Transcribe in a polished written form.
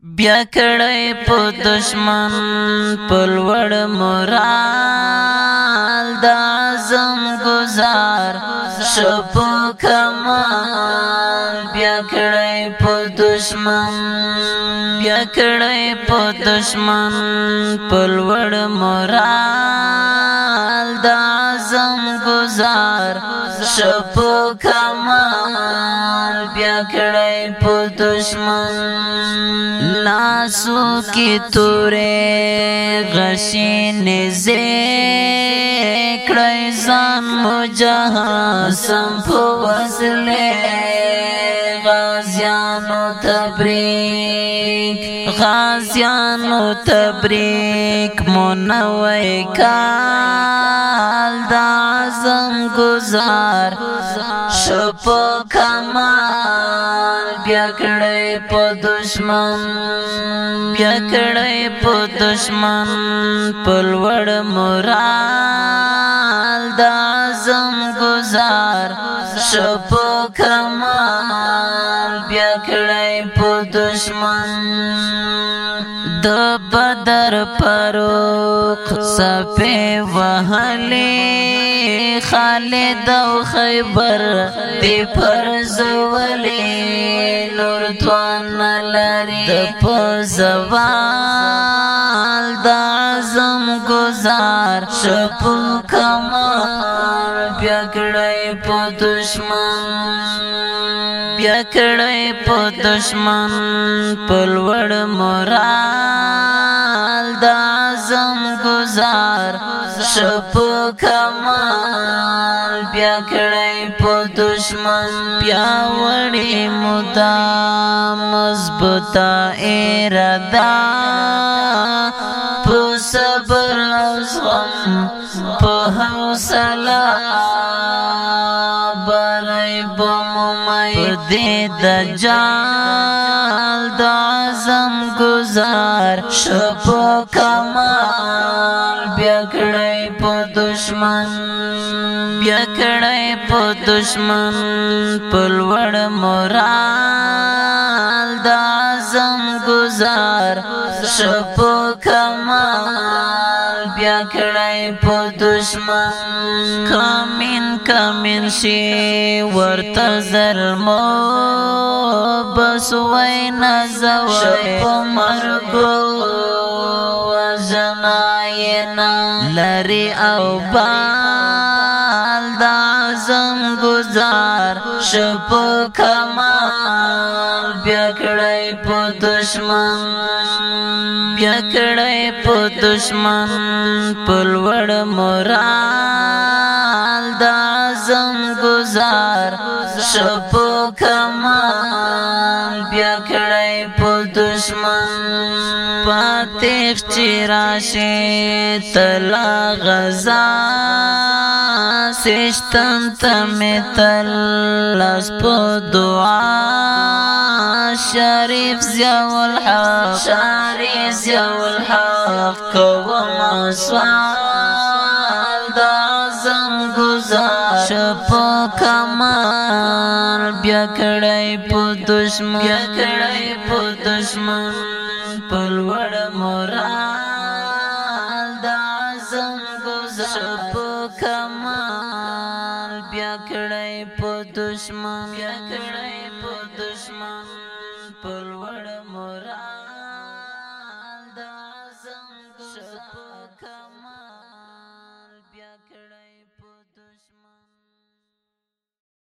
بیا کړی په دشمن په لوړ مورال د اعظم گزار شو په کمال بیا کړی په دشمن بیا کړی په دشمن په لوړ مورال د اعظم گزار شو په کمال بیا کړی په دشمن لاسو کی توره غشی نزه کړی ځان مجاهد سم په وصله غازیانو تبریک منوی کال د اعظم گزار شو په کمال بیا کړی په دشمن بیا کړی په دشمن په لوړ مورال د اعظم گزار شو په کمال بیا کړی په دشمن د بدر فاروق صفه وهلی خالد او خیبر دی پرزولی نور توان لري د پزوال د اعظم گزار شپ کمال بیا کړی په دشمن بیا کړی په دشمن په لوړ مورال د اعظم گزار شو په کمال بیا کړی په دشمن بیا وړي مدام مضبوطه اراده په صبر او زغم په حوصله برای بمومای پدې دجال د اعظم گزار شو په کمال بیا کړی په دشمن بیا کړی په دشمن په لوړ مورال د اعظم گزار شو په کمال بیا کړی په دشمن کامین شي ورته ظلمو بس وینا زوی په مرګو وژناینا لري او بال د اعظم گزار شو په کمال بیا کړی په دشمن بیا کړی په دشمن په لوړ مورال د اعظم گزار شو په کمال بیا کړی په دشمن پاتې چې راشي تلا غزا سشتن تمثل لاس په دعا شریف ضیاء الحق کوم سوال د اعظم گزار شو په کمال بیا کړی په دشمن په لوړ مورال